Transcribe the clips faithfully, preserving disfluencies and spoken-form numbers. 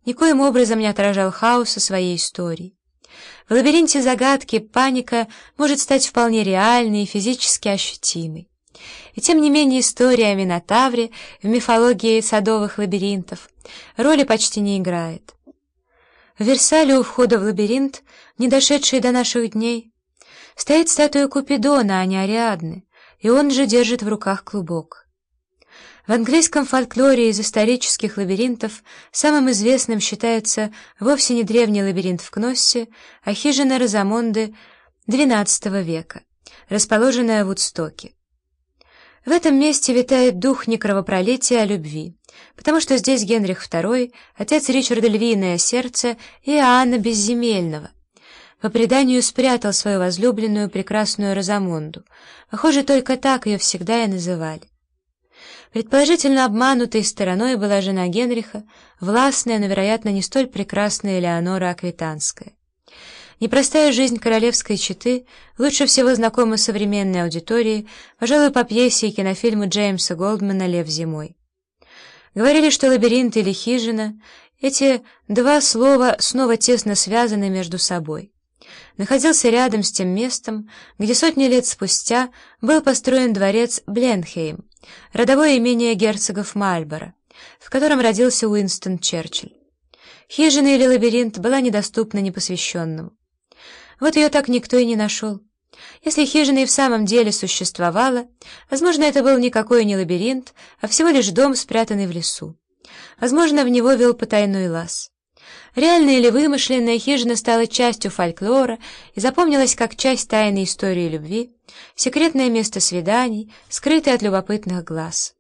никоим образом не отражал хаоса своей истории. В лабиринте загадки паника может стать вполне реальной и физически ощутимой. И тем не менее история о Минотавре в мифологии садовых лабиринтов роли почти не играет. В Версале у входа в лабиринт, не дошедший до наших дней, стоит статуя Купидона, а не Ариадны, и он же держит в руках клубок. В английском фольклоре из исторических лабиринтов самым известным считается вовсе не древний лабиринт в Кноссе, а хижина Розамонды двенадцатого века, расположенная в Вудстоке. В этом месте витает дух не кровопролития, а любви, потому что здесь Генрих второй, отец Ричарда Львиное Сердце и Иоанна Безземельного, по преданию спрятал свою возлюбленную прекрасную Розамонду. Похоже, только так ее всегда и называли. Предположительно обманутой стороной была жена Генриха, властная, но, вероятно, не столь прекрасная Элеонора Аквитанская. Непростая жизнь королевской четы лучше всего знакома современной аудитории, пожалуй, по пьесе и кинофильму Джеймса Голдмана «Лев зимой». Говорили, что лабиринт или хижина — эти два слова снова тесно связаны между собой. Находился рядом с тем местом, где сотни лет спустя был построен дворец Бленхейм, родовое имение герцогов Мальборо, в котором родился Уинстон Черчилль. Хижина или лабиринт была недоступна непосвященному. Вот ее так никто и не нашел. Если хижина и в самом деле существовала, возможно, это был никакой не лабиринт, а всего лишь дом, спрятанный в лесу. Возможно, в него вел потайной лаз. Реальная или вымышленная хижина стала частью фольклора и запомнилась как часть тайной истории любви, секретное место свиданий, скрытое от любопытных глаз.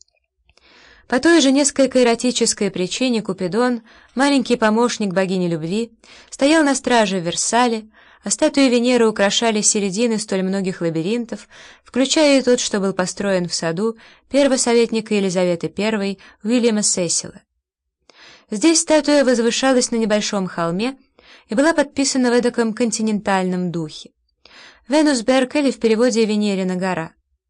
По той же несколько эротической причине Купидон, маленький помощник богини любви, стоял на страже в Версале, а статуи Венеры украшали середины столь многих лабиринтов, включая и тот, что был построен в саду первого советника Елизаветы Первой Уильяма Сесила. Здесь статуя возвышалась на небольшом холме и была подписана в эдаком континентальном духе. Венусберг, или в переводе Венерина гора.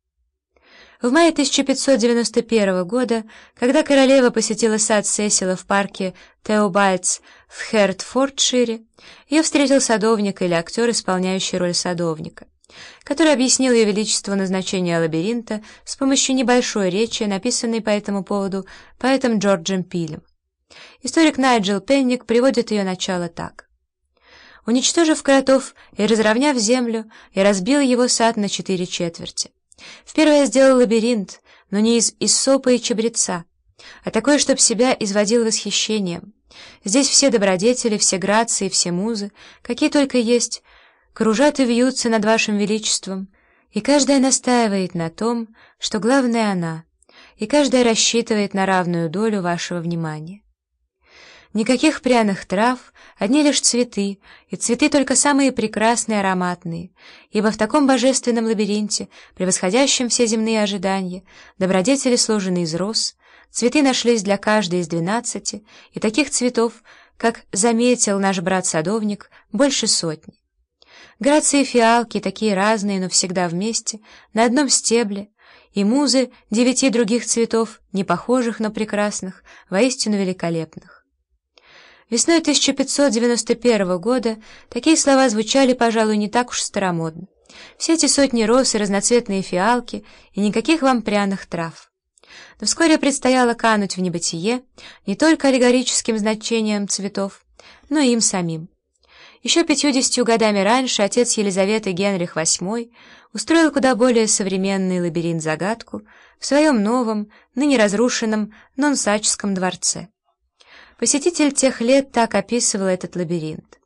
В мае тысяча пятьсот девяносто первого года, когда королева посетила сад Сесила в парке Теобальдс в Хертфордшире, ее встретил садовник или актер, исполняющий роль садовника, который объяснил ее величеству назначение лабиринта с помощью небольшой речи, написанной по этому поводу поэтом Джорджем Пилем. Историк Найджел Пенник приводит ее начало так. «Уничтожив кротов и разровняв землю, я разбил его сад на четыре четверти. В первое я сделал лабиринт, но не из иссопа и чабреца, а такой, чтоб себя изводил восхищением. Здесь все добродетели, все грации, все музы, какие только есть, кружат и вьются над вашим величеством, и каждая настаивает на том, что главное она, и каждая рассчитывает на равную долю вашего внимания. Никаких пряных трав, одни лишь цветы, и цветы только самые прекрасные и ароматные, ибо в таком божественном лабиринте, превосходящем все земные ожидания, добродетели сложены из роз, цветы нашлись для каждой из двенадцати, и таких цветов, как заметил наш брат-садовник, больше сотни. Грации и фиалки такие разные, но всегда вместе, на одном стебле, и музы девяти других цветов, не похожих, но прекрасных, воистину великолепных. Весной тысяча пятьсот девяносто первого года такие слова звучали, пожалуй, не так уж старомодно. Все эти сотни роз и разноцветные фиалки, и никаких вам пряных трав. Но вскоре предстояло кануть в небытие не только аллегорическим значением цветов, но и им самим. Еще пятьюдесятью годами раньше отец Елизаветы Генрих восьмой устроил куда более современный лабиринт-загадку в своем новом, ныне разрушенном Нонсачском дворце. Посетитель тех лет так описывал этот лабиринт.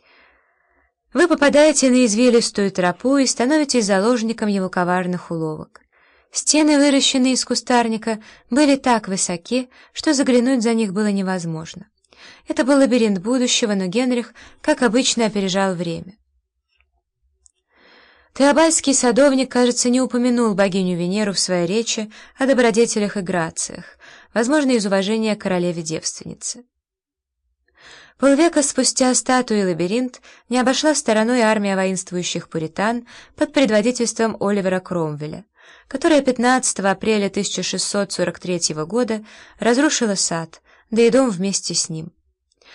Вы попадаете на извилистую тропу и становитесь заложником его коварных уловок. Стены, выращенные из кустарника, были так высоки, что заглянуть за них было невозможно. Это был лабиринт будущего, но Генрих, как обычно, опережал время. Теобальдский садовник, кажется, не упомянул богиню Венеру в своей речи о добродетелях и грациях, возможно, из уважения к королеве-девственнице. Полвека спустя статую и лабиринт не обошла стороной армия воинствующих пуритан под предводительством Оливера Кромвеля, которая пятнадцатого апреля тысяча шестьсот сорок третьего года разрушила сад, да и дом вместе с ним.